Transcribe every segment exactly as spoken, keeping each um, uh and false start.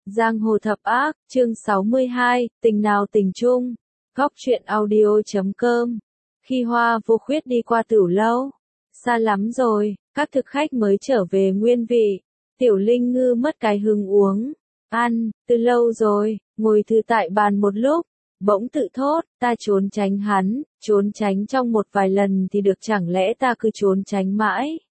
Giang hồ thập ác, chương sáu mươi hai, tình nào tình chung. Góc truyện audio chấm com. Khi Hoa Vô Khuyết đi qua Tửu lâu, xa lắm rồi, các thực khách mới trở về nguyên vị. Tiểu Linh Ngư mất cái hứng uống, ăn, từ lâu rồi, ngồi thư tại bàn một lúc, bỗng tự thốt, ta trốn tránh hắn, trốn tránh trong một vài lần thì được, chẳng lẽ ta cứ trốn tránh mãi?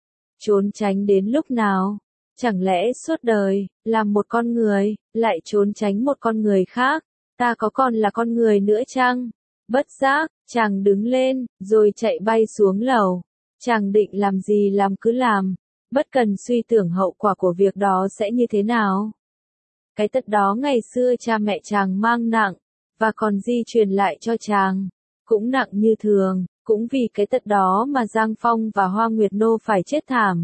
Trốn tránh đến lúc nào? Chẳng lẽ suốt đời, làm một con người, lại trốn tránh một con người khác, ta có còn là con người nữa chăng? Bất giác, chàng đứng lên, rồi chạy bay xuống lầu. Chàng định làm gì làm cứ làm, bất cần suy tưởng hậu quả của việc đó sẽ như thế nào. Cái tật đó ngày xưa cha mẹ chàng mang nặng, và còn di truyền lại cho chàng, cũng nặng như thường, cũng vì cái tật đó mà Giang Phong và Hoa Nguyệt Nô phải chết thảm.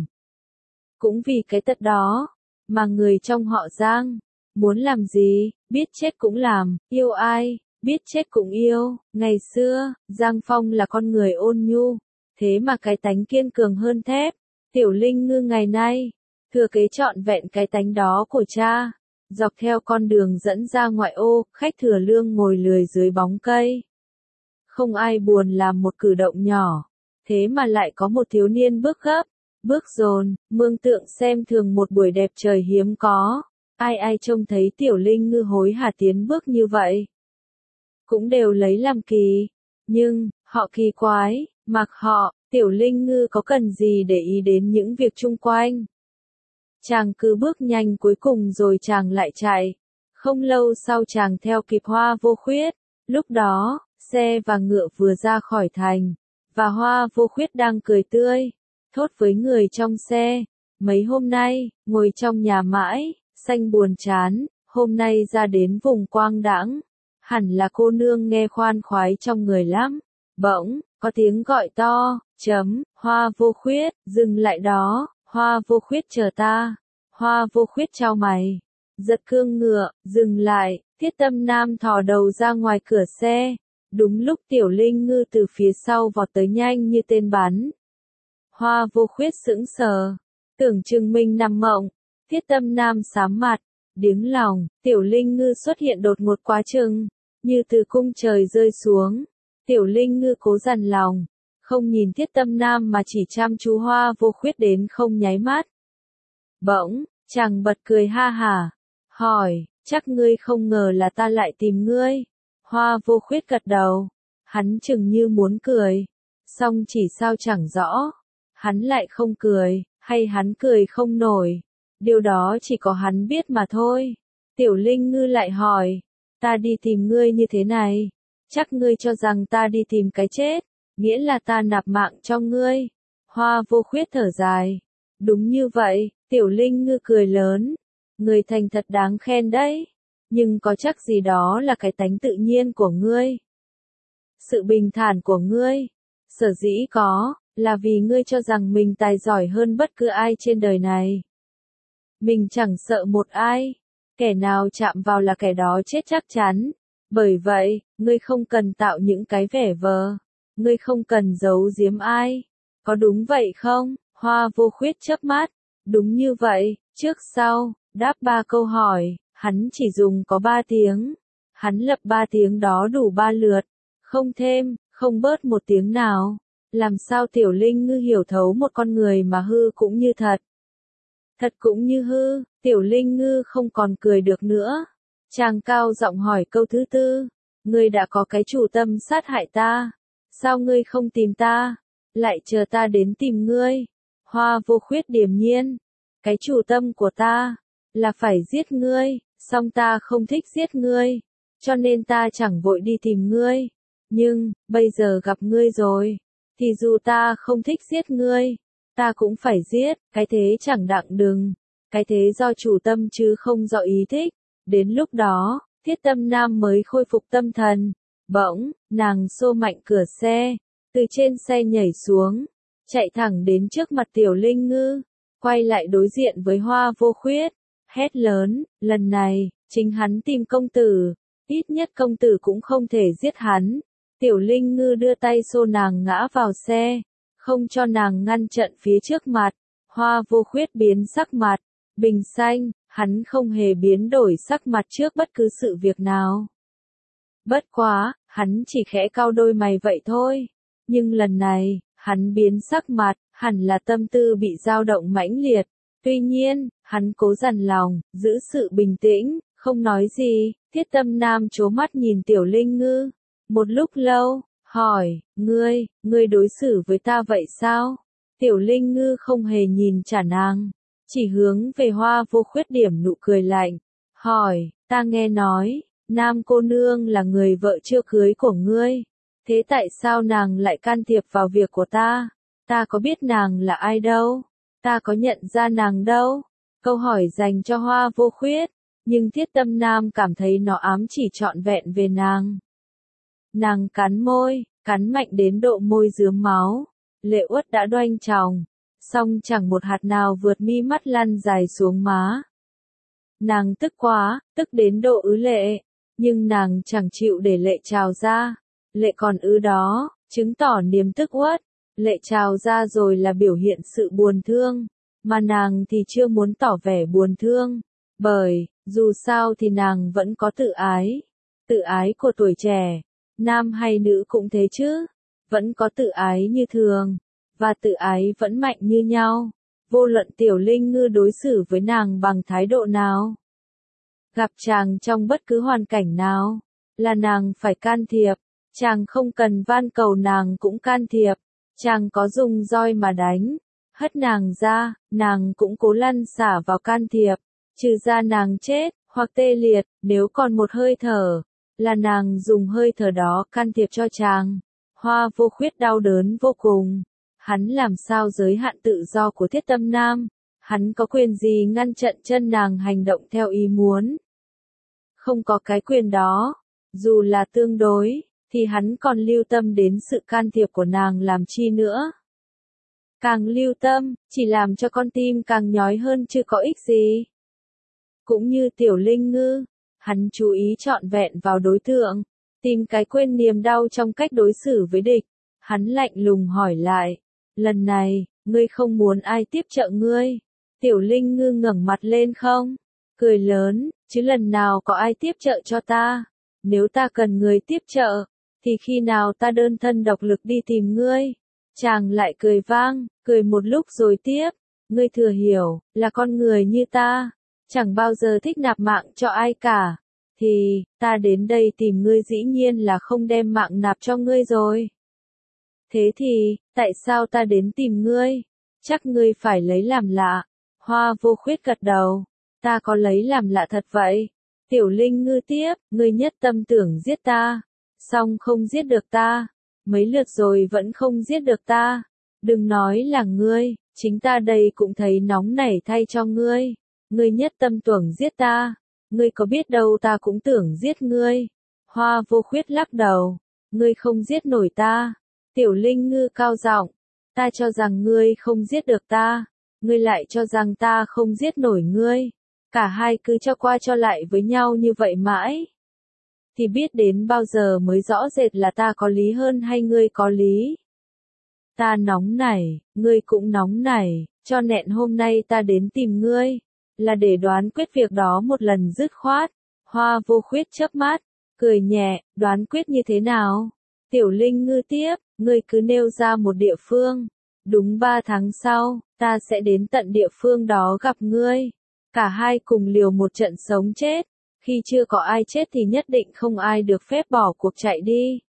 Cũng vì cái tật đó, mà người trong họ Giang, muốn làm gì, biết chết cũng làm, yêu ai, biết chết cũng yêu. Ngày xưa, Giang Phong là con người ôn nhu, thế mà cái tánh kiên cường hơn thép. Tiểu Linh Ngư ngày nay, thừa kế trọn vẹn cái tánh đó của cha. Dọc theo con đường dẫn ra ngoại ô, khách thừa lương ngồi lười dưới bóng cây. Không ai buồn làm một cử động nhỏ, thế mà lại có một thiếu niên bước gấp, bước dồn, mương tượng xem thường một buổi đẹp trời hiếm có. Ai ai trông thấy Tiểu Linh Ngư hối hả tiến bước như vậy, cũng đều lấy làm kỳ. Nhưng, họ kỳ quái, mặc họ, Tiểu Linh Ngư có cần gì để ý đến những việc chung quanh. Chàng cứ bước nhanh, cuối cùng rồi chàng lại chạy. Không lâu sau chàng theo kịp Hoa Vô Khuyết. Lúc đó, xe và ngựa vừa ra khỏi thành, và Hoa Vô Khuyết đang cười tươi, thốt với người trong xe, mấy hôm nay, ngồi trong nhà mãi, xanh buồn chán, hôm nay ra đến vùng quang đãng, hẳn là cô nương nghe khoan khoái trong người lắm. Bỗng, có tiếng gọi to, chấm, Hoa Vô Khuyết, dừng lại đó, Hoa Vô Khuyết chờ ta. Hoa Vô Khuyết chau mày, giật cương ngựa, dừng lại. Thiết Tâm Nam thò đầu ra ngoài cửa xe. Đúng lúc Tiểu Linh Ngư từ phía sau vọt tới nhanh như tên bắn. Hoa Vô Khuyết sững sờ, tưởng chừng mình nằm mộng. Thiết Tâm Nam sám mặt, điếng lòng. Tiểu Linh Ngư xuất hiện đột ngột quá chừng, như từ cung trời rơi xuống. Tiểu Linh Ngư cố dằn lòng, không nhìn Thiết Tâm Nam mà chỉ chăm chú Hoa Vô Khuyết đến không nháy mắt. Bỗng, chàng bật cười ha hả, hỏi, chắc ngươi không ngờ là ta lại tìm ngươi. Hoa Vô Khuyết gật đầu, hắn chừng như muốn cười, song chỉ sao chẳng rõ, hắn lại không cười, hay hắn cười không nổi, điều đó chỉ có hắn biết mà thôi. Tiểu Linh Ngư lại hỏi, ta đi tìm ngươi như thế này, chắc ngươi cho rằng ta đi tìm cái chết, nghĩa là ta nạp mạng cho ngươi. Hoa Vô Khuyết thở dài, đúng như vậy. Tiểu Linh Ngư cười lớn, người thành thật đáng khen đấy, nhưng có chắc gì đó là cái tánh tự nhiên của ngươi. Sự bình thản của ngươi, sở dĩ có, là vì ngươi cho rằng mình tài giỏi hơn bất cứ ai trên đời này. Mình chẳng sợ một ai, kẻ nào chạm vào là kẻ đó chết chắc chắn. Bởi vậy, ngươi không cần tạo những cái vẻ vờ, ngươi không cần giấu giếm ai. Có đúng vậy không? Hoa Vô Khuyết chớp mắt. Đúng như vậy, trước sau, đáp ba câu hỏi, hắn chỉ dùng có ba tiếng. Hắn lập ba tiếng đó đủ ba lượt, không thêm, không bớt một tiếng nào. Làm sao Tiểu Linh Ngư hiểu thấu một con người mà hư cũng như thật, thật cũng như hư. Tiểu Linh Ngư không còn cười được nữa. Chàng cao giọng hỏi câu thứ tư, ngươi đã có cái chủ tâm sát hại ta, sao ngươi không tìm ta, lại chờ ta đến tìm ngươi? Hoa Vô Khuyết điềm nhiên, cái chủ tâm của ta, là phải giết ngươi, song ta không thích giết ngươi, cho nên ta chẳng vội đi tìm ngươi. Nhưng, bây giờ gặp ngươi rồi, thì dù ta không thích giết ngươi, ta cũng phải giết, cái thế chẳng đặng đừng, cái thế do chủ tâm chứ không do ý thích. Đến lúc đó, Thiết Tâm Nam mới khôi phục tâm thần. Bỗng, nàng xô mạnh cửa xe, từ trên xe nhảy xuống, chạy thẳng đến trước mặt Tiểu Linh Ngư, quay lại đối diện với Hoa Vô Khuyết, hét lớn, lần này, chính hắn tìm công tử, ít nhất công tử cũng không thể giết hắn. Tiểu Linh Ngư đưa tay xô nàng ngã vào xe, không cho nàng ngăn trận phía trước mặt. Hoa Vô Khuyết biến sắc mặt, bình xanh, hắn không hề biến đổi sắc mặt trước bất cứ sự việc nào. Bất quá, hắn chỉ khẽ cau đôi mày vậy thôi. Nhưng lần này, hắn biến sắc mặt, hẳn là tâm tư bị dao động mãnh liệt. Tuy nhiên, hắn cố dằn lòng, giữ sự bình tĩnh, không nói gì. Thiết Tâm Nam trố mắt nhìn Tiểu Linh Ngư. Một lúc lâu, hỏi, ngươi, ngươi đối xử với ta vậy sao? Tiểu Linh Ngư không hề nhìn trả nàng, chỉ hướng về Hoa Vô Khuyết điểm nụ cười lạnh. Hỏi, ta nghe nói, Nam cô nương là người vợ chưa cưới của ngươi. Thế tại sao nàng lại can thiệp vào việc của ta? Ta có biết nàng là ai đâu? Ta có nhận ra nàng đâu? Câu hỏi dành cho Hoa Vô Khuyết, nhưng Thiết Tâm Nam cảm thấy nó ám chỉ trọn vẹn về nàng. Nàng cắn môi, cắn mạnh đến độ môi rướm máu. Lệ uất đã đoanh tròng, song chẳng một hạt nào vượt mi mắt lăn dài xuống má. Nàng tức quá, tức đến độ ứ lệ, nhưng nàng chẳng chịu để lệ trào ra. Lệ còn ứ đó, chứng tỏ niềm tức uất. Lệ trào ra rồi là biểu hiện sự buồn thương, mà nàng thì chưa muốn tỏ vẻ buồn thương. Bởi, dù sao thì nàng vẫn có tự ái. Tự ái của tuổi trẻ, nam hay nữ cũng thế chứ. Vẫn có tự ái như thường, và tự ái vẫn mạnh như nhau. Vô luận Tiểu Linh Ngư đối xử với nàng bằng thái độ nào. Gặp chàng trong bất cứ hoàn cảnh nào, là nàng phải can thiệp. Chàng không cần van cầu nàng cũng can thiệp. Chàng có dùng roi mà đánh, hất nàng ra, nàng cũng cố lăn xả vào can thiệp. Trừ ra nàng chết, hoặc tê liệt, nếu còn một hơi thở, là nàng dùng hơi thở đó can thiệp cho chàng. Hoa Vô Khuyết đau đớn vô cùng. Hắn làm sao giới hạn tự do của Thiết Tâm Nam? Hắn có quyền gì ngăn chặn chân nàng hành động theo ý muốn? Không có cái quyền đó. Dù là tương đối, thì hắn còn lưu tâm đến sự can thiệp của nàng làm chi nữa? Càng lưu tâm, chỉ làm cho con tim càng nhói hơn chứ có ích gì. Cũng như Tiểu Linh Ngư, hắn chú ý trọn vẹn vào đối tượng, tìm cái quên niềm đau trong cách đối xử với địch. Hắn lạnh lùng hỏi lại, lần này, ngươi không muốn ai tiếp trợ ngươi? Tiểu Linh Ngư ngẩng mặt lên không? Cười lớn, chứ lần nào có ai tiếp trợ cho ta? Nếu ta cần người tiếp trợ, thì khi nào ta đơn thân độc lực đi tìm ngươi? Chàng lại cười vang, cười một lúc rồi tiếp, ngươi thừa hiểu, là con người như ta, chẳng bao giờ thích nạp mạng cho ai cả. Thì, ta đến đây tìm ngươi dĩ nhiên là không đem mạng nạp cho ngươi rồi. Thế thì, tại sao ta đến tìm ngươi? Chắc ngươi phải lấy làm lạ. Hoa Vô Khuyết gật đầu, ta có lấy làm lạ thật vậy. Tiểu Linh Ngư tiếp, ngươi nhất tâm tưởng giết ta, song không giết được ta. Mấy lượt rồi vẫn không giết được ta. Đừng nói là ngươi, chính ta đây cũng thấy nóng nảy thay cho ngươi. Ngươi nhất tâm tưởng giết ta. Ngươi có biết đâu ta cũng tưởng giết ngươi. Hoa Vô Khuyết lắc đầu, ngươi không giết nổi ta. Tiểu Linh Ngư cao giọng, ta cho rằng ngươi không giết được ta, ngươi lại cho rằng ta không giết nổi ngươi. Cả hai cứ cho qua cho lại với nhau như vậy mãi. Thì biết đến bao giờ mới rõ rệt là ta có lý hơn hay ngươi có lý. Ta nóng nảy, ngươi cũng nóng nảy, cho nên hôm nay ta đến tìm ngươi, là để đoán quyết việc đó một lần dứt khoát. Hoa Vô Khuyết chớp mắt, cười nhẹ, đoán quyết như thế nào? Tiểu Linh Ngư tiếp, ngươi cứ nêu ra một địa phương. Đúng ba tháng sau, ta sẽ đến tận địa phương đó gặp ngươi. Cả hai cùng liều một trận sống chết. Khi chưa có ai chết thì nhất định không ai được phép bỏ cuộc chạy đi.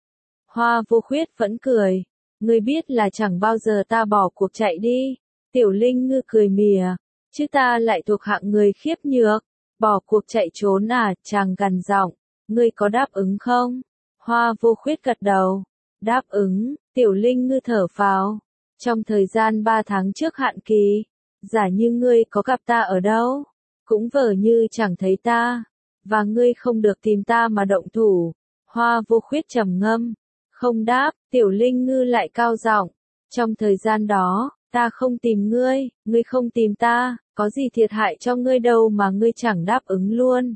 Hoa Vô Khuyết vẫn cười. Ngươi biết là chẳng bao giờ ta bỏ cuộc chạy đi. Tiểu Linh Ngư cười mỉa. Chứ ta lại thuộc hạng người khiếp nhược. Bỏ cuộc chạy trốn à? Chàng gằn giọng. Ngươi có đáp ứng không? Hoa Vô Khuyết gật đầu. Đáp ứng. Tiểu Linh Ngư thở phào. Trong thời gian ba tháng trước hạn kỳ, giả như ngươi có gặp ta ở đâu, cũng vờ như chẳng thấy ta, và ngươi không được tìm ta mà động thủ. Hoa Vô Khuyết trầm ngâm, không đáp. Tiểu Linh Ngư lại cao giọng, trong thời gian đó, ta không tìm ngươi, ngươi không tìm ta, có gì thiệt hại cho ngươi đâu mà ngươi chẳng đáp ứng luôn.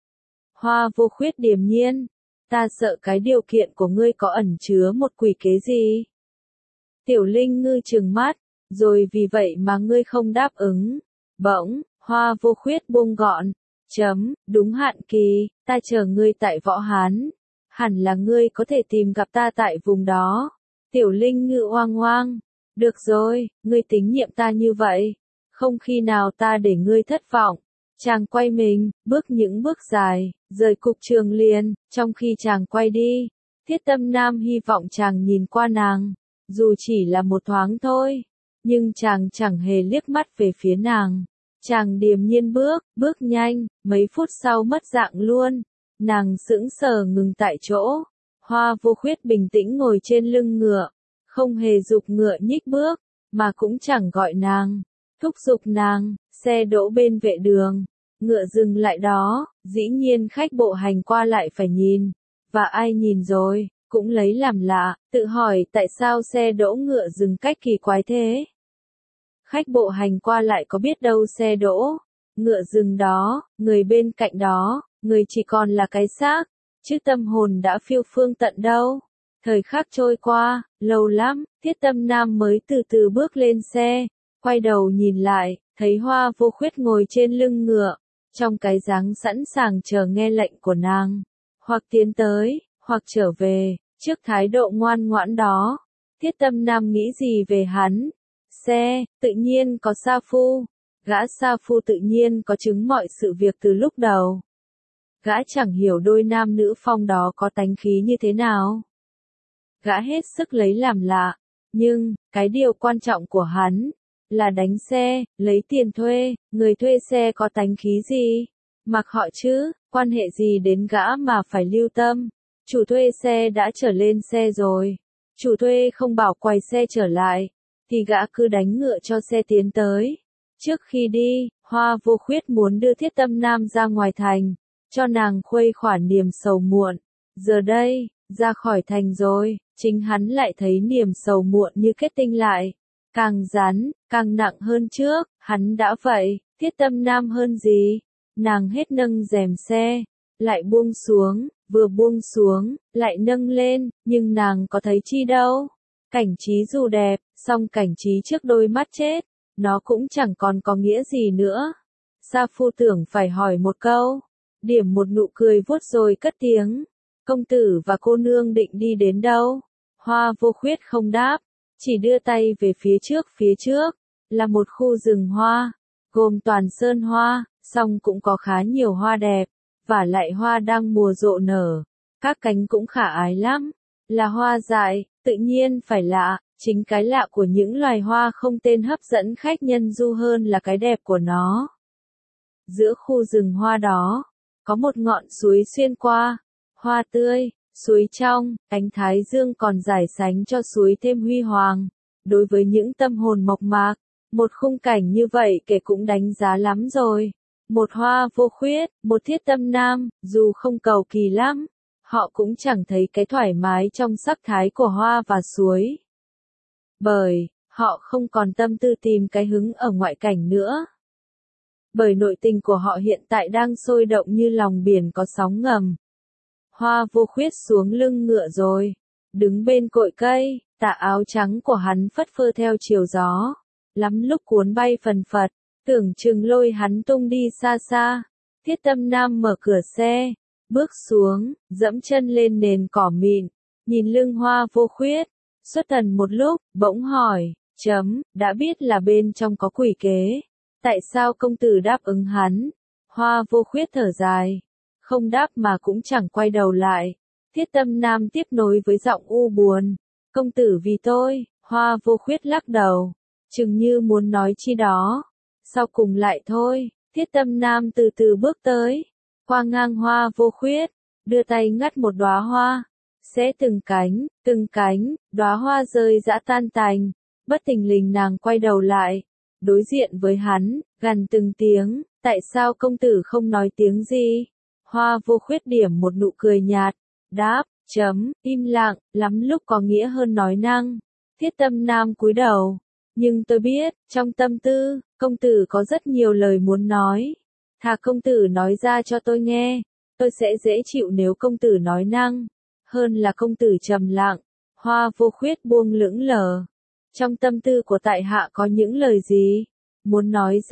Hoa Vô Khuyết điềm nhiên, ta sợ cái điều kiện của ngươi có ẩn chứa một quỷ kế gì. Tiểu Linh Ngư trừng mắt, rồi vì vậy mà ngươi không đáp ứng. Bỗng, Hoa Vô Khuyết buông gọn. Chấm, đúng hạn kỳ, ta chờ ngươi tại Võ Hán. Hẳn là ngươi có thể tìm gặp ta tại vùng đó. Tiểu Linh Ngự oang oang. Được rồi, ngươi tín nhiệm ta như vậy. Không khi nào ta để ngươi thất vọng. Chàng quay mình, bước những bước dài, rời cục trường liền, trong khi chàng quay đi. Thiết Tâm Nam hy vọng chàng nhìn qua nàng. Dù chỉ là một thoáng thôi. Nhưng chàng chẳng hề liếc mắt về phía nàng. Chàng điềm nhiên bước, bước nhanh, mấy phút sau mất dạng luôn. Nàng sững sờ ngừng tại chỗ. Hoa Vô Khuyết bình tĩnh ngồi trên lưng ngựa. Không hề giục ngựa nhích bước, mà cũng chẳng gọi nàng. Thúc giục nàng, xe đỗ bên vệ đường. Ngựa dừng lại đó, dĩ nhiên khách bộ hành qua lại phải nhìn. Và ai nhìn rồi, cũng lấy làm lạ, tự hỏi tại sao xe đỗ ngựa dừng cách kỳ quái thế. Khách bộ hành qua lại có biết đâu xe đỗ, ngựa dừng đó, người bên cạnh đó, người chỉ còn là cái xác, chứ tâm hồn đã phiêu phương tận đâu. Thời khắc trôi qua, lâu lắm, Thiết Tâm Nam mới từ từ bước lên xe, quay đầu nhìn lại, thấy Hoa Vô Khuyết ngồi trên lưng ngựa, trong cái dáng sẵn sàng chờ nghe lệnh của nàng, hoặc tiến tới, hoặc trở về, trước thái độ ngoan ngoãn đó. Thiết Tâm Nam nghĩ gì về hắn? Xe, tự nhiên có sa phu. Gã sa phu tự nhiên có chứng mọi sự việc từ lúc đầu. Gã chẳng hiểu đôi nam nữ phong đó có tánh khí như thế nào. Gã hết sức lấy làm lạ. Nhưng, cái điều quan trọng của hắn, là đánh xe, lấy tiền thuê, người thuê xe có tánh khí gì? Mặc họ chứ, quan hệ gì đến gã mà phải lưu tâm. Chủ thuê xe đã trở lên xe rồi. Chủ thuê không bảo quay xe trở lại, thì gã cứ đánh ngựa cho xe tiến tới. Trước khi đi, Hoa Vô Khuyết muốn đưa Thiết Tâm Nam ra ngoài thành, cho nàng khuây khỏa niềm sầu muộn. Giờ đây, ra khỏi thành rồi, chính hắn lại thấy niềm sầu muộn như kết tinh lại. Càng rắn, càng nặng hơn trước, hắn đã vậy, Thiết Tâm Nam hơn gì? Nàng hết nâng rèm xe, lại buông xuống, vừa buông xuống, lại nâng lên, nhưng nàng có thấy chi đâu. Cảnh trí dù đẹp, song cảnh trí trước đôi mắt chết, nó cũng chẳng còn có nghĩa gì nữa. Sa phu tưởng phải hỏi một câu, điểm một nụ cười vuốt rồi cất tiếng. Công tử và cô nương định đi đến đâu? Hoa Vô Khuyết không đáp, chỉ đưa tay về phía trước phía trước, là một khu rừng hoa, gồm toàn sơn hoa, song cũng có khá nhiều hoa đẹp, và lại hoa đang mùa rộ nở, các cánh cũng khả ái lắm, là hoa dại, tự nhiên phải lạ, chính cái lạ của những loài hoa không tên hấp dẫn khách nhân du hơn là cái đẹp của nó. Giữa khu rừng hoa đó, có một ngọn suối xuyên qua, hoa tươi, suối trong, ánh thái dương còn rải sánh cho suối thêm huy hoàng. Đối với những tâm hồn mộc mạc, một khung cảnh như vậy kể cũng đánh giá lắm rồi. Một Hoa Vô Khuyết, một Thiết Tâm Nam, dù không cầu kỳ lắm, họ cũng chẳng thấy cái thoải mái trong sắc thái của hoa và suối. Bởi, họ không còn tâm tư tìm cái hứng ở ngoại cảnh nữa. Bởi nội tình của họ hiện tại đang sôi động như lòng biển có sóng ngầm. Hoa Vô Khuyết xuống lưng ngựa rồi, đứng bên cội cây, tà áo trắng của hắn phất phơ theo chiều gió, lắm lúc cuốn bay phần phật, tưởng chừng lôi hắn tung đi xa xa. Thiết Tâm Nam mở cửa xe, bước xuống, dẫm chân lên nền cỏ mịn, nhìn lưng Hoa Vô Khuyết, xuất thần một lúc, bỗng hỏi, chấm, đã biết là bên trong có quỷ kế, tại sao công tử đáp ứng hắn? Hoa Vô Khuyết thở dài, không đáp mà cũng chẳng quay đầu lại. Thiết Tâm Nam tiếp nối với giọng u buồn, công tử vì tôi. Hoa Vô Khuyết lắc đầu, chừng như muốn nói chi đó, sau cùng lại thôi. Thiết Tâm Nam từ từ bước tới, qua ngang Hoa Vô Khuyết, đưa tay ngắt một đóa hoa, xé từng cánh, từng cánh, đóa hoa rơi rã tan tành. Bất thình lình nàng quay đầu lại, đối diện với hắn, gằn từng tiếng, tại sao công tử không nói tiếng gì? Hoa Vô Khuyết điểm một nụ cười nhạt, đáp, chấm, im lặng, lắm lúc có nghĩa hơn nói năng. Thiết Tâm Nam cúi đầu, nhưng tôi biết, trong tâm tư, công tử có rất nhiều lời muốn nói. Thà công tử nói ra cho tôi nghe, tôi sẽ dễ chịu nếu công tử nói năng, hơn là công tử trầm lặng. Hoa Vô Khuyết buông lững lờ. Trong tâm tư của tại hạ có những lời gì? Muốn nói ra,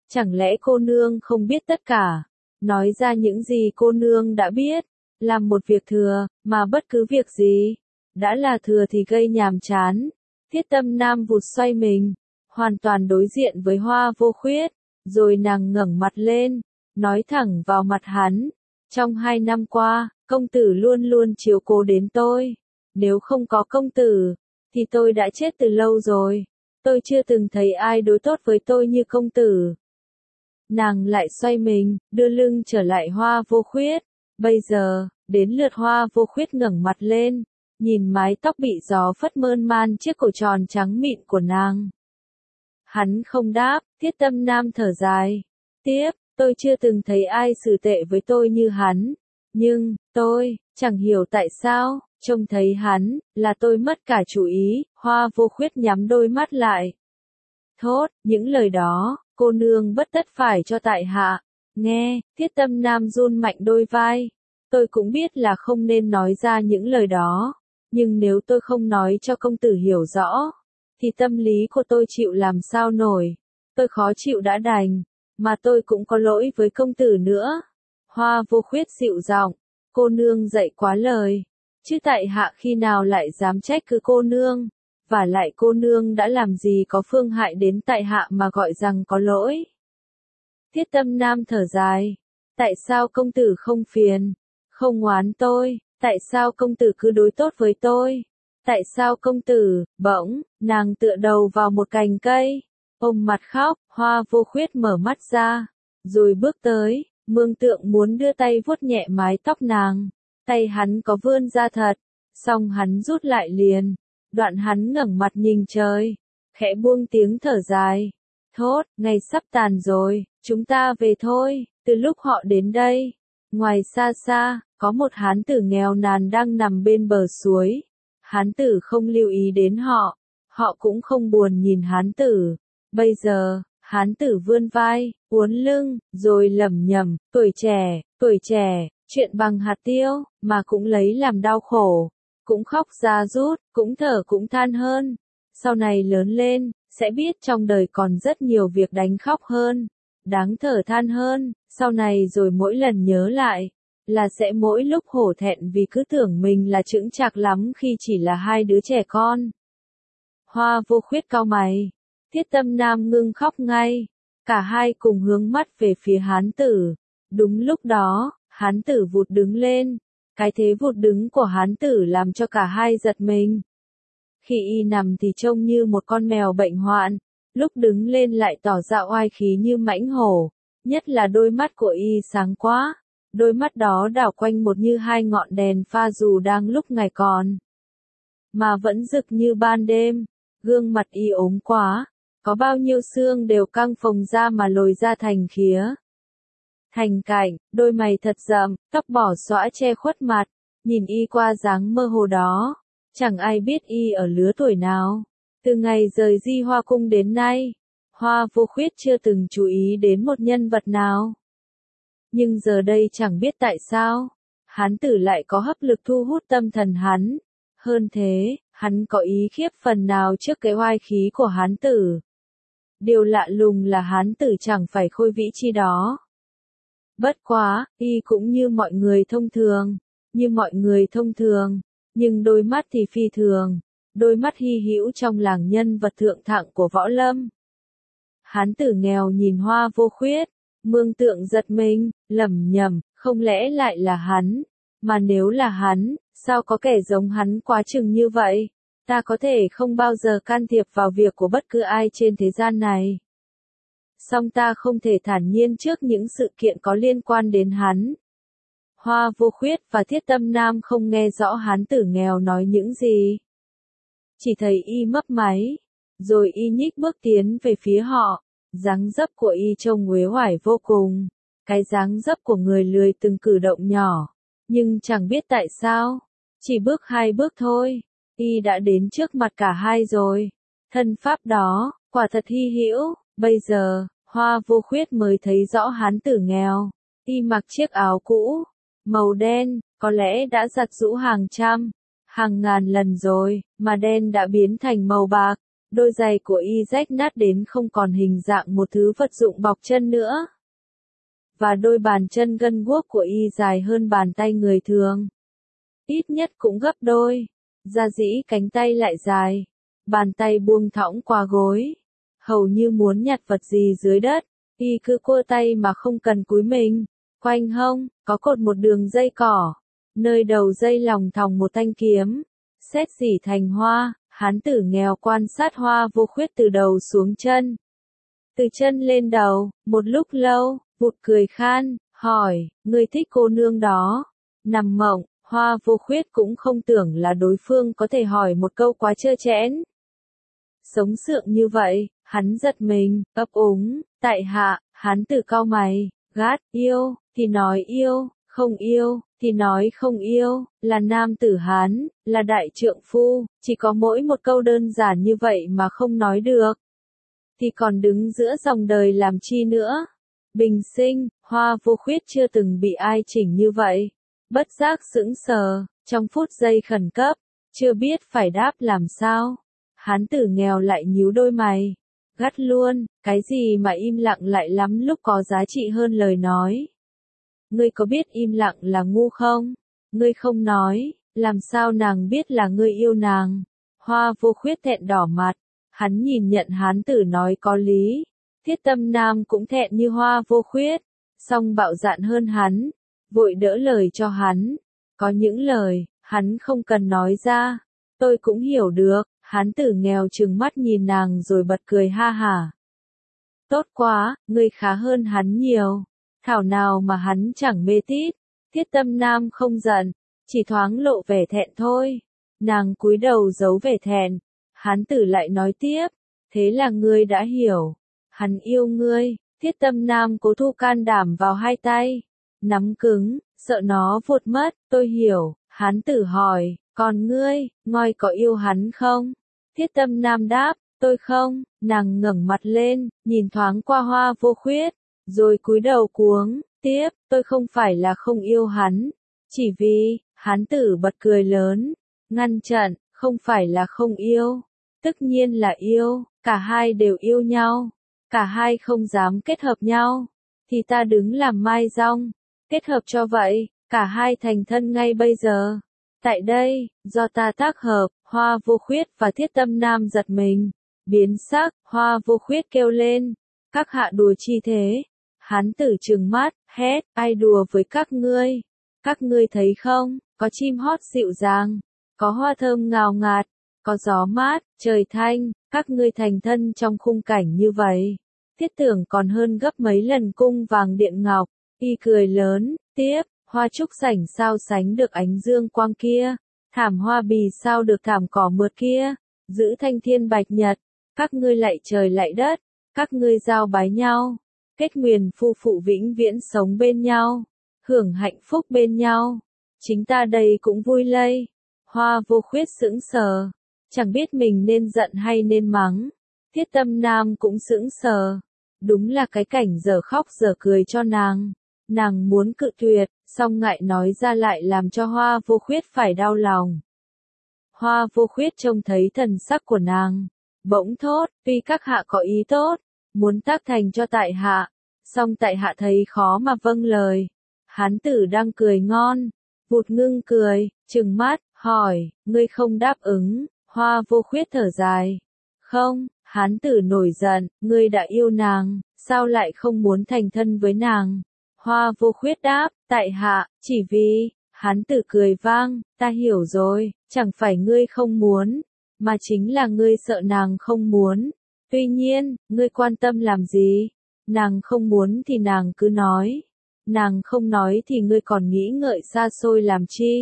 Chẳng lẽ cô nương không biết tất cả? Nói ra những gì cô nương đã biết. Làm một việc thừa, mà bất cứ việc gì. Đã là thừa thì gây nhàm chán. Thiết Tâm Nam vụt xoay mình. Hoàn toàn đối diện với Hoa Vô Khuyết. Rồi nàng ngẩng mặt lên. Nói thẳng vào mặt hắn. Trong hai năm qua, công tử luôn luôn chiếu cố đến tôi. Nếu không có công tử, thì tôi đã chết từ lâu rồi. Tôi chưa từng thấy ai đối tốt với tôi như công tử. Nàng lại xoay mình, đưa lưng trở lại Hoa Vô Khuyết. Bây giờ, đến lượt Hoa Vô Khuyết ngẩng mặt lên, nhìn mái tóc bị gió phất mơn man chiếc cổ tròn trắng mịn của nàng. Hắn không đáp, Thiết Tâm Nam thở dài. Tiếp, tôi chưa từng thấy ai xử tệ với tôi như hắn. Nhưng, tôi, chẳng hiểu tại sao, trông thấy hắn, là tôi mất cả chủ ý. Hoa Vô Khuyết nhắm đôi mắt lại. Thốt, những lời đó, cô nương bất tất phải cho tại hạ. Nghe, Thiết Tâm Nam run mạnh đôi vai. Tôi cũng biết là không nên nói ra những lời đó. Nhưng nếu tôi không nói cho công tử hiểu rõ, thì tâm lý của tôi chịu làm sao nổi. Tôi khó chịu đã đành, mà tôi cũng có lỗi với công tử nữa. Hoa Vô Khuyết dịu giọng, cô nương dạy quá lời. Chứ tại hạ khi nào lại dám trách cứ cô nương. Và lại cô nương đã làm gì có phương hại đến tại hạ mà gọi rằng có lỗi. Thiết Tâm Nam thở dài. Tại sao công tử không phiền, không oán tôi, tại sao công tử cứ đối tốt với tôi? Tại sao công tử, bỗng, nàng tựa đầu vào một cành cây, ôm mặt khóc. Hoa Vô Khuyết mở mắt ra, rồi bước tới, mương tượng muốn đưa tay vuốt nhẹ mái tóc nàng. Tay hắn có vươn ra thật, song hắn rút lại liền. Đoạn hắn ngẩng mặt nhìn trời, khẽ buông tiếng thở dài. Thốt, ngày sắp tàn rồi, chúng ta về thôi. Từ lúc họ đến đây, ngoài xa xa, có một hán tử nghèo nàn đang nằm bên bờ suối. Hán tử không lưu ý đến họ, họ cũng không buồn nhìn hán tử. Bây giờ, hán tử vươn vai, uốn lưng, rồi lẩm nhẩm, tuổi trẻ, tuổi trẻ, chuyện bằng hạt tiêu, mà cũng lấy làm đau khổ. Cũng khóc ra rút, cũng thở cũng than hơn. Sau này lớn lên, sẽ biết trong đời còn rất nhiều việc đánh khóc hơn, đáng thở than hơn. Sau này rồi mỗi lần nhớ lại, là sẽ mỗi lúc hổ thẹn vì cứ tưởng mình là chững chạc lắm khi chỉ là hai đứa trẻ con. Hoa Vô Khuyết cau mày. Thiết Tâm Nam ngưng khóc ngay. Cả hai cùng hướng mắt về phía hán tử. Đúng lúc đó, hán tử vụt đứng lên. Cái thế vụt đứng của hán tử làm cho cả hai giật mình. Khi y nằm thì trông như một con mèo bệnh hoạn, lúc đứng lên lại tỏ ra oai khí như mãnh hổ, nhất là đôi mắt của y sáng quá, đôi mắt đó đảo quanh một như hai ngọn đèn pha dù đang lúc ngày còn, mà vẫn rực như ban đêm. Gương mặt y ốm quá, có bao nhiêu xương đều căng phồng ra mà lồi ra thành khía. Thành cảnh, đôi mày thật rậm, tóc bỏ xõa che khuất mặt, nhìn y qua dáng mơ hồ đó, chẳng ai biết y ở lứa tuổi nào. Từ ngày rời Di Hoa Cung đến nay, Hoa Vô Khuyết chưa từng chú ý đến một nhân vật nào. Nhưng giờ đây chẳng biết tại sao, hán tử lại có hấp lực thu hút tâm thần hắn. Hơn thế, hắn có ý khiếp phần nào trước cái oai khí của hán tử. Điều lạ lùng là hán tử chẳng phải khôi vĩ chi đó. Bất quá, y cũng như mọi người thông thường, như mọi người thông thường, nhưng đôi mắt thì phi thường, đôi mắt hy hữu trong làng nhân vật thượng thặng của võ lâm. Hán tử nghèo nhìn Hoa Vô Khuyết, mương tượng giật mình, lẩm nhẩm, không lẽ lại là hắn, mà nếu là hắn, sao có kẻ giống hắn quá chừng như vậy, ta có thể không bao giờ can thiệp vào việc của bất cứ ai trên thế gian này. Song ta không thể thản nhiên trước những sự kiện có liên quan đến hắn. Hoa Vô Khuyết và Thiết Tâm Nam không nghe rõ hán tử nghèo nói những gì. Chỉ thấy y mấp máy, rồi y nhích bước tiến về phía họ, dáng dấp của y trông uể oải vô cùng, cái dáng dấp của người lười từng cử động nhỏ, nhưng chẳng biết tại sao, chỉ bước hai bước thôi, y đã đến trước mặt cả hai rồi. Thân pháp đó, quả thật hy hữu. Bây giờ, Hoa Vô Khuyết mới thấy rõ hán tử nghèo. Y mặc chiếc áo cũ, màu đen, có lẽ đã giặt giũ hàng trăm, hàng ngàn lần rồi, mà đen đã biến thành màu bạc. Đôi giày của y rách nát đến không còn hình dạng một thứ vật dụng bọc chân nữa. Và đôi bàn chân gân guốc của y dài hơn bàn tay người thường. Ít nhất cũng gấp đôi. Da dĩ cánh tay lại dài. Bàn tay buông thõng qua gối. Hầu như muốn nhặt vật gì dưới đất. Y cứ cua tay mà không cần cúi mình. Quanh hông, có cột một đường dây cỏ. Nơi đầu dây lòng thòng một thanh kiếm. Xét xỉ thành hoa. Hán tử nghèo quan sát Hoa Vô Khuyết từ đầu xuống chân. Từ chân lên đầu, một lúc lâu, vụt cười khan, hỏi, ngươi thích cô nương đó. Nằm mộng, Hoa Vô Khuyết cũng không tưởng là đối phương có thể hỏi một câu quá trơ trẽn. Sống sượng như vậy, hắn giật mình, ấp úng, tại hạ, hán tử cau mày, gắt, yêu, thì nói yêu, không yêu, thì nói không yêu, là nam tử Hán, là đại trượng phu, chỉ có mỗi một câu đơn giản như vậy mà không nói được. Thì còn đứng giữa dòng đời làm chi nữa? Bình sinh, Hoa Vô Khuyết chưa từng bị ai chỉnh như vậy. Bất giác sững sờ, trong phút giây khẩn cấp, chưa biết phải đáp làm sao. Hán tử nghèo lại nhíu đôi mày, gắt luôn, cái gì mà im lặng lại lắm lúc có giá trị hơn lời nói. Ngươi có biết im lặng là ngu không? Ngươi không nói, làm sao nàng biết là ngươi yêu nàng? Hoa Vô Khuyết thẹn đỏ mặt, hắn nhìn nhận hán tử nói có lý. Thiết Tâm Nam cũng thẹn như Hoa Vô Khuyết, song bạo dạn hơn hắn, vội đỡ lời cho hắn. Có những lời, hắn không cần nói ra, tôi cũng hiểu được. Hán tử nghèo trừng mắt nhìn nàng rồi bật cười ha hả. Tốt quá, ngươi khá hơn hắn nhiều. Thảo nào mà hắn chẳng mê tít. Thiết Tâm Nam không giận, chỉ thoáng lộ vẻ thẹn thôi. Nàng cúi đầu giấu vẻ thẹn. Hán tử lại nói tiếp, thế là ngươi đã hiểu. Hắn yêu ngươi. Thiết Tâm Nam cố thu can đảm vào hai tay, nắm cứng, sợ nó vụt mất. Tôi hiểu. Hán tử hỏi, còn ngươi, ngoi có yêu hắn không? Thiết Tâm Nam đáp, tôi không. Nàng ngẩng mặt lên, nhìn thoáng qua Hoa Vô Khuyết, rồi cúi đầu cuống, tiếp, tôi không phải là không yêu hắn, chỉ vì, hán tử bật cười lớn, ngăn chặn, không phải là không yêu, tất nhiên là yêu, cả hai đều yêu nhau, cả hai không dám kết hợp nhau, thì ta đứng làm mai rong, kết hợp cho vậy, cả hai thành thân ngay bây giờ. Tại đây, do ta tác hợp, Hoa Vô Khuyết và Thiết Tâm Nam giật mình, biến sắc, Hoa Vô Khuyết kêu lên, các hạ đùa chi thế? Hán tử trừng mắt, hét, ai đùa với các ngươi? Các ngươi thấy không, có chim hót dịu dàng, có hoa thơm ngào ngạt, có gió mát, trời thanh, các ngươi thành thân trong khung cảnh như vậy. Thiết tưởng còn hơn gấp mấy lần cung vàng điện ngọc, y cười lớn, tiếp, hoa trúc sảnh sao sánh được ánh dương quang kia, thảm hoa bì sao được thảm cỏ mượt kia, giữ thanh thiên bạch nhật, các ngươi lạy trời lạy đất, các ngươi giao bái nhau. Kết nguyền phu phụ vĩnh viễn sống bên nhau, hưởng hạnh phúc bên nhau. Chính ta đây cũng vui lây. Hoa Vô Khuyết sững sờ, chẳng biết mình nên giận hay nên mắng. Thiết Tâm Nam cũng sững sờ, đúng là cái cảnh dở khóc dở cười cho nàng. Nàng muốn cự tuyệt, song ngại nói ra lại làm cho Hoa Vô Khuyết phải đau lòng. Hoa Vô Khuyết trông thấy thần sắc của nàng, bỗng thốt, tuy các hạ có ý tốt, muốn tác thành cho tại hạ, song tại hạ thấy khó mà vâng lời. Hán tử đang cười ngon, vụt ngưng cười, trừng mắt, hỏi, ngươi không đáp ứng? Hoa Vô Khuyết thở dài, không. Hán tử nổi giận, ngươi đã yêu nàng, sao lại không muốn thành thân với nàng? Hoa Vô Khuyết đáp, tại hạ, chỉ vì. Hán tử cười vang, ta hiểu rồi, chẳng phải ngươi không muốn, mà chính là ngươi sợ nàng không muốn. Tuy nhiên, ngươi quan tâm làm gì? Nàng không muốn thì nàng cứ nói. Nàng không nói thì ngươi còn nghĩ ngợi xa xôi làm chi?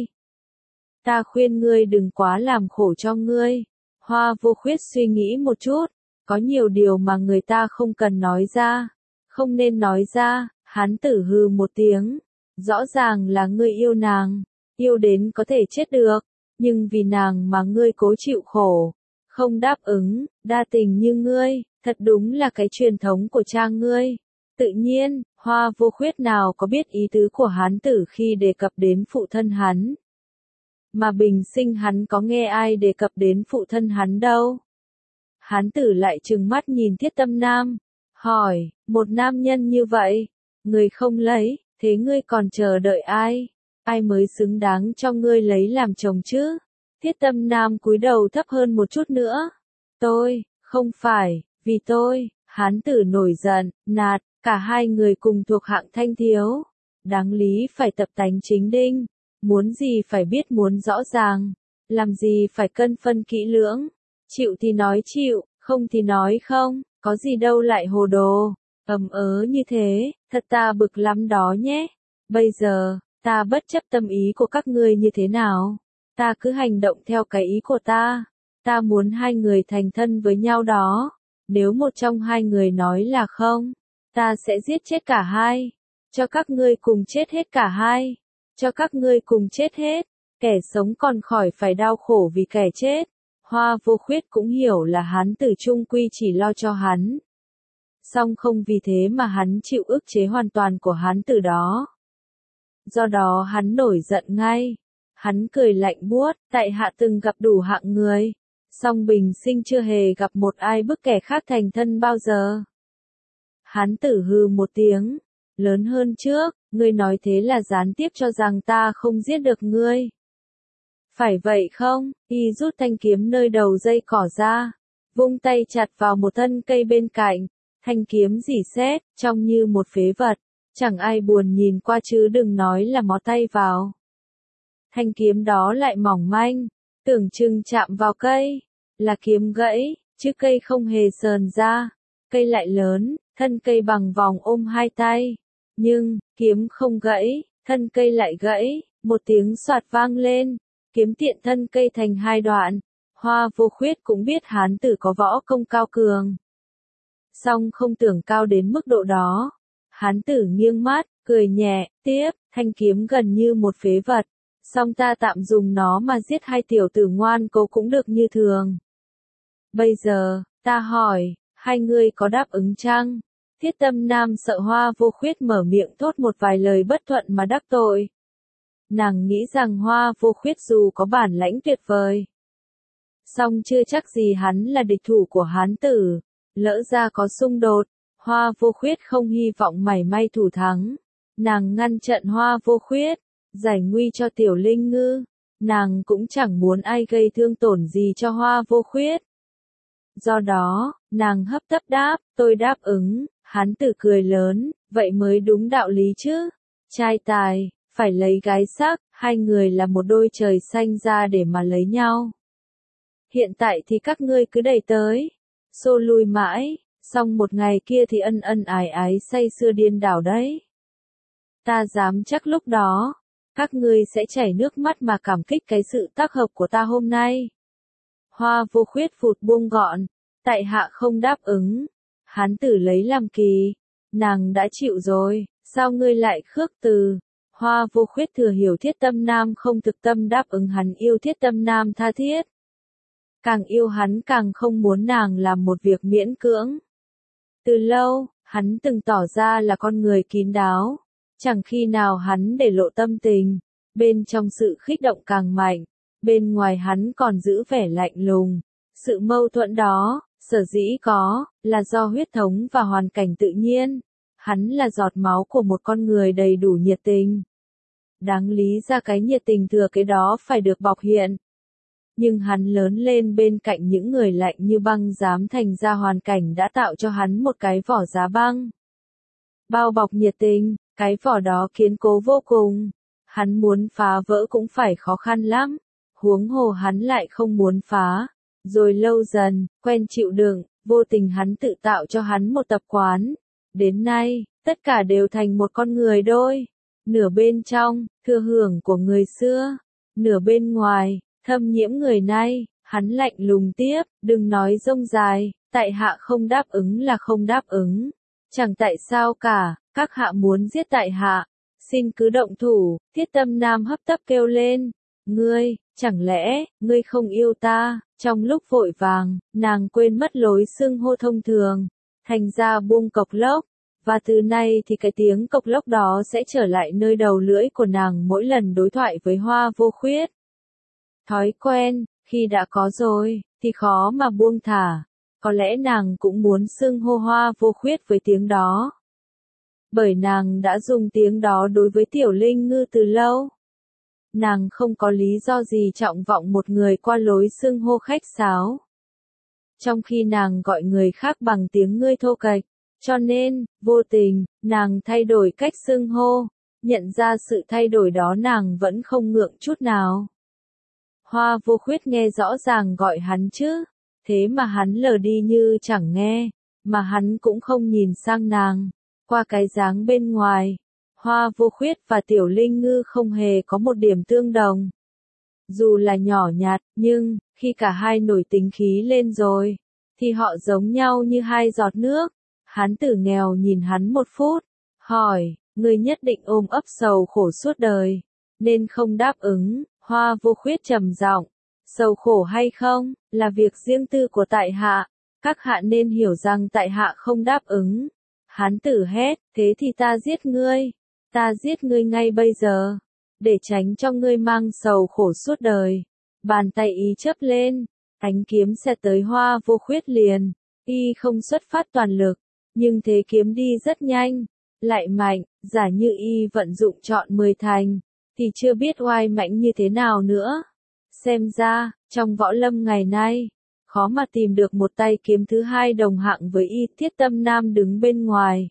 Ta khuyên ngươi đừng quá làm khổ cho ngươi. Hoa Vô Khuyết suy nghĩ một chút, có nhiều điều mà người ta không cần nói ra, không nên nói ra. Hán tử hừ một tiếng, rõ ràng là ngươi yêu nàng, yêu đến có thể chết được, nhưng vì nàng mà ngươi cố chịu khổ, không đáp ứng, đa tình như ngươi, thật đúng là cái truyền thống của cha ngươi. Tự nhiên, Hoa Vô Khuyết nào có biết ý tứ của hán tử khi đề cập đến phụ thân hắn. Mà bình sinh hắn có nghe ai đề cập đến phụ thân hắn đâu. Hán tử lại trừng mắt nhìn Thiết Tâm Nam, hỏi, một nam nhân như vậy, người không lấy, thế ngươi còn chờ đợi ai? Ai mới xứng đáng cho ngươi lấy làm chồng chứ? Thiết Tâm Nam cúi đầu thấp hơn một chút nữa. Tôi, không phải, vì tôi, hán tử nổi giận, nạt, cả hai người cùng thuộc hạng thanh thiếu. Đáng lý phải tập tánh chính đinh, muốn gì phải biết muốn rõ ràng, làm gì phải cân phân kỹ lưỡng, chịu thì nói chịu, không thì nói không, có gì đâu lại hồ đồ, ầm ớ như thế, thật ta bực lắm đó nhé. Bây giờ, ta bất chấp tâm ý của các ngươi như thế nào, ta cứ hành động theo cái ý của ta, ta muốn hai người thành thân với nhau đó, nếu một trong hai người nói là không, ta sẽ giết chết cả hai, cho các ngươi cùng chết hết cả hai, cho các ngươi cùng chết hết, kẻ sống còn khỏi phải đau khổ vì kẻ chết. Hoa Vô Khuyết cũng hiểu là hán tử trung quy chỉ lo cho hắn. Song không vì thế mà hắn chịu ức chế hoàn toàn của hán tử đó. Do đó hắn nổi giận ngay. Hắn cười lạnh buốt, tại hạ từng gặp đủ hạng người. Song bình sinh chưa hề gặp một ai bức kẻ khác thành thân bao giờ. Hán tử hừ một tiếng, lớn hơn trước, ngươi nói thế là gián tiếp cho rằng ta không giết được ngươi. Phải vậy không? Y rút thanh kiếm nơi đầu dây cỏ ra, vung tay chặt vào một thân cây bên cạnh, thanh kiếm rỉ sét, trông như một phế vật, chẳng ai buồn nhìn qua chứ đừng nói là mó tay vào. Thanh kiếm đó lại mỏng manh, tưởng chừng chạm vào cây, là kiếm gãy, chứ cây không hề sờn ra, cây lại lớn, thân cây bằng vòng ôm hai tay, nhưng, kiếm không gãy, thân cây lại gãy, một tiếng xoạt vang lên. Kiếm tiện thân cây thành hai đoạn, Hoa Vô Khuyết cũng biết hán tử có võ công cao cường. Song không tưởng cao đến mức độ đó. Hán tử nghiêng mắt, cười nhẹ, tiếp, thanh kiếm gần như một phế vật. Song ta tạm dùng nó mà giết hai tiểu tử ngoan cố cũng được như thường. Bây giờ, ta hỏi, hai người có đáp ứng chăng? Thiết Tâm Nam sợ Hoa Vô Khuyết mở miệng thốt một vài lời bất thuận mà đắc tội. Nàng nghĩ rằng Hoa Vô Khuyết dù có bản lãnh tuyệt vời, song chưa chắc gì hắn là địch thủ của hán tử, lỡ ra có xung đột, Hoa Vô Khuyết không hy vọng mảy may thủ thắng. Nàng ngăn trận Hoa Vô Khuyết, giải nguy cho Tiểu Linh Ngư, nàng cũng chẳng muốn ai gây thương tổn gì cho Hoa Vô Khuyết. Do đó, nàng hấp tấp đáp, tôi đáp ứng, hán tử cười lớn, vậy mới đúng đạo lý chứ, trai tài. Phải lấy gái sắc, hai người là một đôi trời xanh ra để mà lấy nhau. Hiện tại thì các ngươi cứ đẩy tới, xô lui mãi, xong một ngày kia thì ân ân ái ái say sưa điên đảo đấy. Ta dám chắc lúc đó, các ngươi sẽ chảy nước mắt mà cảm kích cái sự tác hợp của ta hôm nay. Hoa Vô Khuyết phụt buông gọn, tại hạ không đáp ứng. Hán tử lấy làm kỳ, nàng đã chịu rồi, sao ngươi lại khước từ? Hoa Vô Khuyết thừa hiểu Thiết Tâm Nam không thực tâm đáp ứng hắn yêu Thiết Tâm Nam tha thiết. Càng yêu hắn càng không muốn nàng làm một việc miễn cưỡng. Từ lâu, hắn từng tỏ ra là con người kín đáo. Chẳng khi nào hắn để lộ tâm tình. Bên trong sự khích động càng mạnh. Bên ngoài hắn còn giữ vẻ lạnh lùng. Sự mâu thuẫn đó, sở dĩ có, là do huyết thống và hoàn cảnh tự nhiên. Hắn là giọt máu của một con người đầy đủ nhiệt tình. Đáng lý ra cái nhiệt tình thừa cái đó phải được bộc hiện. Nhưng hắn lớn lên bên cạnh những người lạnh như băng dám thành ra hoàn cảnh đã tạo cho hắn một cái vỏ giá băng. Bao bọc nhiệt tình, cái vỏ đó kiên cố vô cùng. Hắn muốn phá vỡ cũng phải khó khăn lắm. Huống hồ hắn lại không muốn phá. Rồi lâu dần, quen chịu đựng, vô tình hắn tự tạo cho hắn một tập quán. Đến nay, tất cả đều thành một con người đôi. Nửa bên trong, thừa hưởng của người xưa. Nửa bên ngoài, thâm nhiễm người nay. Hắn lạnh lùng tiếp, đừng nói rông dài, tại hạ không đáp ứng là không đáp ứng. Chẳng tại sao cả, các hạ muốn giết tại hạ. Xin cứ động thủ, Thiết Tâm Nam hấp tấp kêu lên. Ngươi, chẳng lẽ, ngươi không yêu ta? Trong lúc vội vàng, nàng quên mất lối xưng hô thông thường. Thành ra buông cộc lốc. Và từ nay thì cái tiếng cộc lốc đó sẽ trở lại nơi đầu lưỡi của nàng mỗi lần đối thoại với Hoa Vô Khuyết. Thói quen, khi đã có rồi, thì khó mà buông thả. có lẽ nàng cũng muốn xưng hô Hoa Vô Khuyết với tiếng đó. Bởi nàng đã dùng tiếng đó đối với Tiểu Linh Ngư từ lâu. Nàng không có lý do gì trọng vọng một người qua lối xưng hô khách sáo. Trong khi nàng gọi người khác bằng tiếng ngươi thô kệch, cho nên, vô tình, nàng thay đổi cách xưng hô, nhận ra sự thay đổi đó nàng vẫn không ngượng chút nào. Hoa Vô Khuyết nghe rõ ràng gọi hắn chứ, thế mà hắn lờ đi như chẳng nghe, mà hắn cũng không nhìn sang nàng, qua cái dáng bên ngoài. Hoa Vô Khuyết và Tiểu Linh Ngư không hề có một điểm tương đồng. Dù là nhỏ nhặt, nhưng, khi cả hai nổi tính khí lên rồi, thì họ giống nhau như hai giọt nước. Hán tử nghèo nhìn hắn một phút, hỏi, ngươi nhất định ôm ấp sầu khổ suốt đời, nên không đáp ứng. Hoa Vô Khuyết trầm giọng, sầu khổ hay không, là việc riêng tư của tại hạ, các hạ nên hiểu rằng tại hạ không đáp ứng. Hán tử hét, thế thì ta giết ngươi, ta giết ngươi ngay bây giờ, để tránh cho ngươi mang sầu khổ suốt đời. Bàn tay y chớp lên, ánh kiếm sẽ tới Hoa Vô Khuyết liền, y không xuất phát toàn lực, nhưng thế kiếm đi rất nhanh, lại mạnh, giả như y vận dụng trọn mười thành, thì chưa biết oai mãnh như thế nào nữa. Xem ra, trong võ lâm ngày nay, khó mà tìm được một tay kiếm thứ hai đồng hạng với y. Thiết Tâm Nam đứng bên ngoài,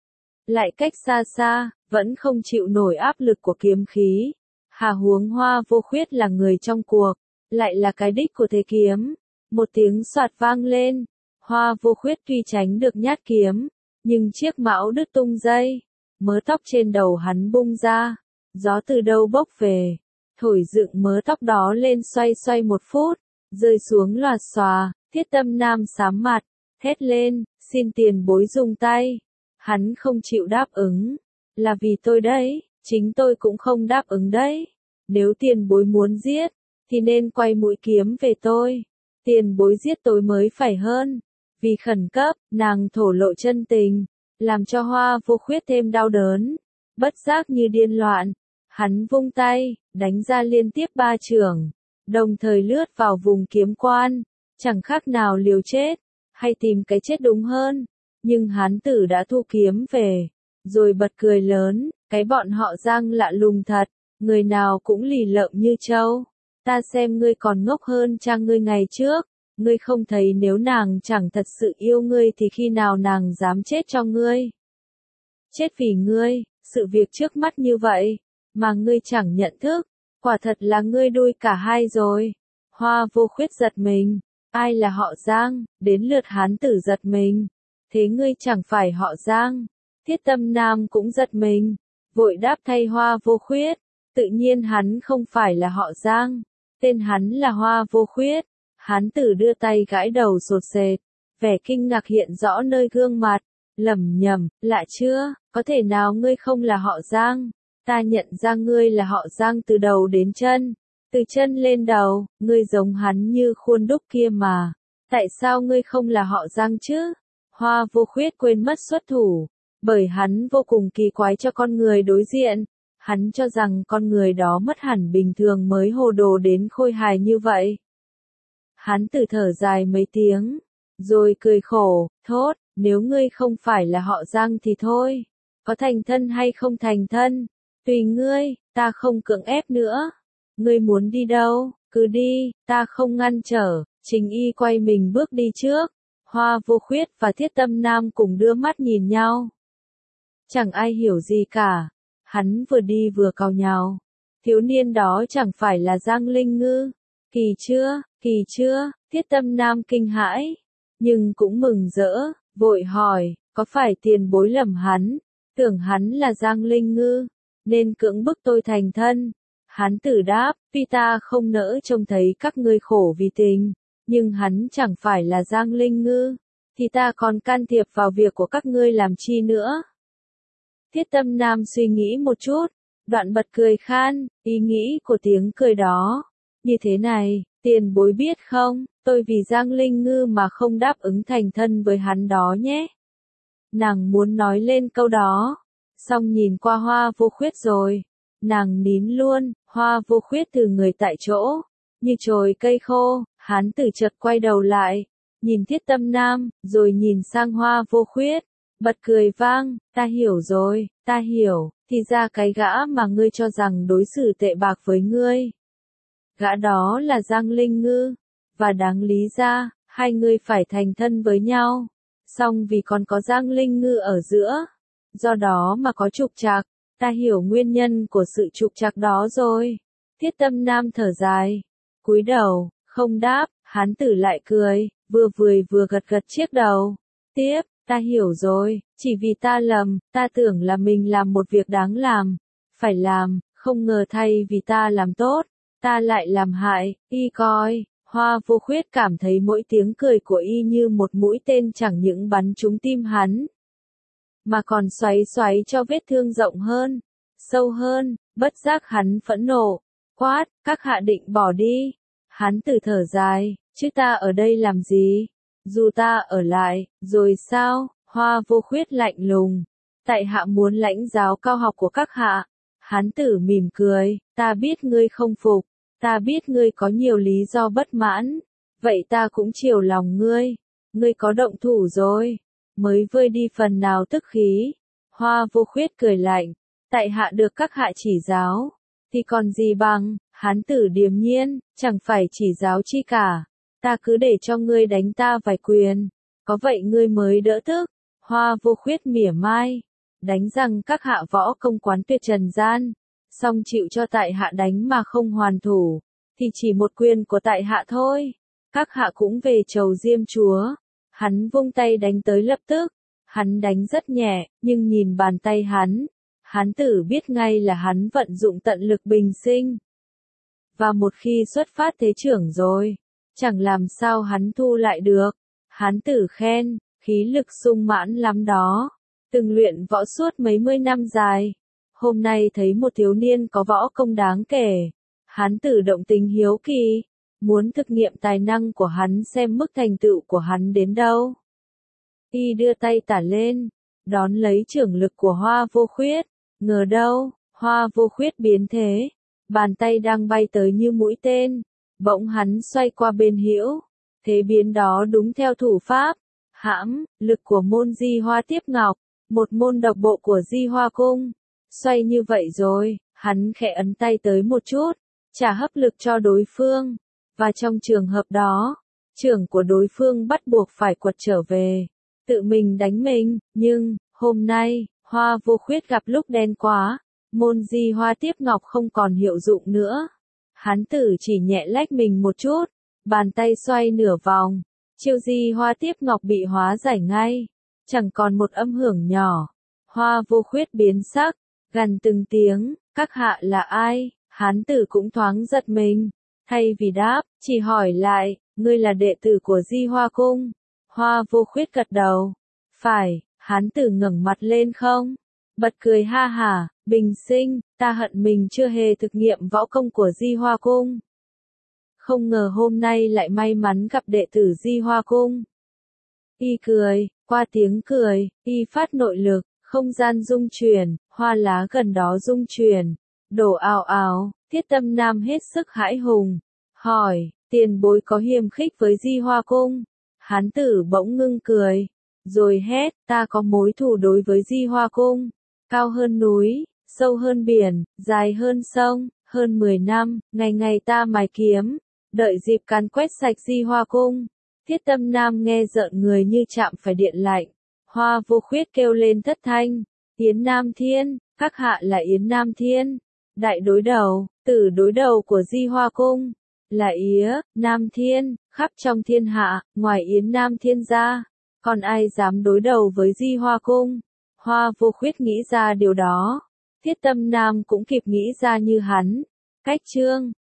lại cách xa xa, vẫn không chịu nổi áp lực của kiếm khí. Hà huống Hoa Vô Khuyết là người trong cuộc, lại là cái đích của thế kiếm. Một tiếng soạt vang lên, Hoa Vô Khuyết tuy tránh được nhát kiếm, nhưng chiếc mão đứt tung dây, mớ tóc trên đầu hắn bung ra, gió từ đâu bốc về, thổi dựng mớ tóc đó lên xoay xoay một phút, rơi xuống loạt xòa. Thiết Tâm Nam sám mặt, thét lên, xin tiền bối dùng tay. Hắn không chịu đáp ứng, là vì tôi đấy, chính tôi cũng không đáp ứng đấy. Nếu tiền bối muốn giết, thì nên quay mũi kiếm về tôi, tiền bối giết tôi mới phải hơn. Vì khẩn cấp, nàng thổ lộ chân tình, làm cho Hoa Vô Khuyết thêm đau đớn, bất giác như điên loạn. Hắn vung tay, đánh ra liên tiếp ba chưởng, đồng thời lướt vào vùng kiếm quan, chẳng khác nào liều chết, hay tìm cái chết đúng hơn. Nhưng hán tử đã thu kiếm về, rồi bật cười lớn, cái bọn họ Giang lạ lùng thật, người nào cũng lì lợm như trâu. Ta xem ngươi còn ngốc hơn cha ngươi ngày trước, ngươi không thấy nếu nàng chẳng thật sự yêu ngươi thì khi nào nàng dám chết cho ngươi. Chết vì ngươi, sự việc trước mắt như vậy, mà ngươi chẳng nhận thức, quả thật là ngươi đuôi cả hai rồi. Hoa Vô Khuyết giật mình, ai là họ Giang, đến lượt hán tử giật mình. Thế ngươi chẳng phải họ Giang. Thiết Tâm Nam cũng giật mình, vội đáp thay Hoa Vô Khuyết, tự nhiên hắn không phải là họ Giang, tên hắn là Hoa Vô Khuyết. Hán tử đưa tay gãi đầu sột sệt, vẻ kinh ngạc hiện rõ nơi gương mặt, lẩm nhẩm, lạ chưa, có thể nào ngươi không là họ Giang? Ta nhận ra ngươi là họ Giang từ đầu đến chân, từ chân lên đầu, ngươi giống hắn như khuôn đúc kia mà. Tại sao ngươi không là họ Giang chứ? Hoa Vô Khuyết quên mất xuất thủ, bởi hắn vô cùng kỳ quái cho con người đối diện. Hắn cho rằng con người đó mất hẳn bình thường mới hồ đồ đến khôi hài như vậy. Hắn tự thở dài mấy tiếng, rồi cười khổ, thốt, nếu ngươi không phải là họ Giang thì thôi, có thành thân hay không thành thân, tùy ngươi, ta không cưỡng ép nữa. Ngươi muốn đi đâu, cứ đi, ta không ngăn trở. Trình Y quay mình bước đi trước. Hoa Vô Khuyết và Thiết Tâm Nam cùng đưa mắt nhìn nhau. Chẳng ai hiểu gì cả. Hắn vừa đi vừa càu nhàu. Thiếu niên đó chẳng phải là Giang Linh Ngư. Kỳ chưa, kỳ chưa, Thiết Tâm Nam kinh hãi, nhưng cũng mừng rỡ, vội hỏi, có phải tiền bối lầm hắn, tưởng hắn là Giang Linh Ngư, nên cưỡng bức tôi thành thân. Hắn tử đáp, tuy ta không nỡ trông thấy các ngươi khổ vì tình, nhưng hắn chẳng phải là Giang Linh Ngư, thì ta còn can thiệp vào việc của các ngươi làm chi nữa. Thiết Tâm Nam suy nghĩ một chút, đoạn bật cười khan, ý nghĩ của tiếng cười đó. Như thế này, tiền bối biết không, tôi vì Giang Linh Ngư mà không đáp ứng thành thân với hắn đó nhé. Nàng muốn nói lên câu đó, xong nhìn qua Hoa Vô Khuyết rồi, nàng nín luôn. Hoa Vô Khuyết từ người tại chỗ, như chồi cây khô. Hán tử chợt quay đầu lại, nhìn Thiết Tâm Nam, rồi nhìn sang Hoa Vô Khuyết, bật cười vang, ta hiểu rồi, ta hiểu, thì ra cái gã mà ngươi cho rằng đối xử tệ bạc với ngươi. Gã đó là Giang Linh Ngư, và đáng lý ra, hai người phải thành thân với nhau, song vì còn có Giang Linh Ngư ở giữa, do đó mà có trục trặc, ta hiểu nguyên nhân của sự trục trặc đó rồi. Thiết Tâm Nam thở dài, cúi đầu, không đáp, hán tử lại cười, vừa cười vừa gật gật chiếc đầu. Tiếp, ta hiểu rồi, chỉ vì ta lầm, ta tưởng là mình làm một việc đáng làm, phải làm, không ngờ thay vì ta làm tốt, ta lại làm hại, y coi. Hoa Vô Khuyết cảm thấy mỗi tiếng cười của y như một mũi tên chẳng những bắn trúng tim hắn, mà còn xoáy xoáy cho vết thương rộng hơn, sâu hơn, bất giác hắn phẫn nộ, quát, các hạ định bỏ đi. Hắn tử thở dài, chứ ta ở đây làm gì? Dù ta ở lại, rồi sao? Hoa Vô Khuyết lạnh lùng, tại hạ muốn lãnh giáo cao học của các hạ. Hán tử mỉm cười, ta biết ngươi không phục, ta biết ngươi có nhiều lý do bất mãn, vậy ta cũng chiều lòng ngươi, ngươi có động thủ rồi, mới vơi đi phần nào tức khí. Hoa Vô Khuyết cười lạnh, tại hạ được các hạ chỉ giáo, thì còn gì bằng. Hán tử điềm nhiên, chẳng phải chỉ giáo chi cả, ta cứ để cho ngươi đánh ta vài quyền, có vậy ngươi mới đỡ tức. Hoa Vô Khuyết mỉa mai, đánh rằng các hạ võ công quán tuyệt trần gian, song chịu cho tại hạ đánh mà không hoàn thủ, thì chỉ một quyền của tại hạ thôi, các hạ cũng về chầu Diêm Chúa. Hắn vung tay đánh tới lập tức, hắn đánh rất nhẹ, nhưng nhìn bàn tay hắn, hán tử biết ngay là hắn vận dụng tận lực bình sinh. Và một khi xuất phát thế trưởng rồi, chẳng làm sao hắn thu lại được. Hán tử khen, khí lực sung mãn lắm đó, từng luyện võ suốt mấy mươi năm dài, hôm nay thấy một thiếu niên có võ công đáng kể. Hán tử động tình hiếu kỳ, muốn thực nghiệm tài năng của hắn xem mức thành tựu của hắn đến đâu. Y đưa tay tả lên, đón lấy chưởng lực của Hoa Vô Khuyết, ngờ đâu, Hoa Vô Khuyết biến thế. Bàn tay đang bay tới như mũi tên, bỗng hắn xoay qua bên hữu, thế biến đó đúng theo thủ pháp, hãm, lực của môn Di Hoa Tiếp Ngọc, một môn độc bộ của Di Hoa Cung. Xoay như vậy rồi, hắn khẽ ấn tay tới một chút, trả hấp lực cho đối phương, và trong trường hợp đó, chưởng của đối phương bắt buộc phải quật trở về, tự mình đánh mình, nhưng, hôm nay, Hoa Vô Khuyết gặp lúc đen quá. Môn Di Hoa Tiếp Ngọc không còn hiệu dụng nữa. Hán tử chỉ nhẹ lách mình một chút, bàn tay xoay nửa vòng, chiêu Di Hoa Tiếp Ngọc bị hóa giải ngay, chẳng còn một âm hưởng nhỏ. Hoa Vô Khuyết biến sắc, gằn từng tiếng, các hạ là ai? Hán tử cũng thoáng giật mình, thay vì đáp, chỉ hỏi lại, ngươi là đệ tử của Di Hoa Cung? Hoa Vô Khuyết gật đầu, phải. Hán tử ngẩng mặt lên không, bật cười ha hả, bình sinh, ta hận mình chưa hề thực nghiệm võ công của Di Hoa Cung. Không ngờ hôm nay lại may mắn gặp đệ tử Di Hoa Cung. Y cười, qua tiếng cười, y phát nội lực, không gian rung chuyển, hoa lá gần đó rung chuyển, đổ ào ào. Thiết Tâm Nam hết sức hãi hùng, hỏi, tiền bối có hiềm khích với Di Hoa Cung? Hán tử bỗng ngưng cười, rồi hét, ta có mối thù đối với Di Hoa Cung, cao hơn núi, sâu hơn biển, dài hơn sông, hơn mười năm, ngày ngày ta mài kiếm, đợi dịp càn quét sạch Di Hoa Cung. Thiết Tâm Nam nghe rợn người như chạm phải điện lạnh. Hoa Vô Khuyết kêu lên thất thanh, Yến Nam Thiên, các hạ là Yến Nam Thiên, đại đối đầu, tử đối đầu của Di Hoa Cung, là Yến Nam Thiên, khắp trong thiên hạ, ngoài Yến Nam Thiên ra, còn ai dám đối đầu với Di Hoa Cung? Hoa Vô Khuyết nghĩ ra điều đó, Thiết Tâm Nam cũng kịp nghĩ ra như hắn. Cách chương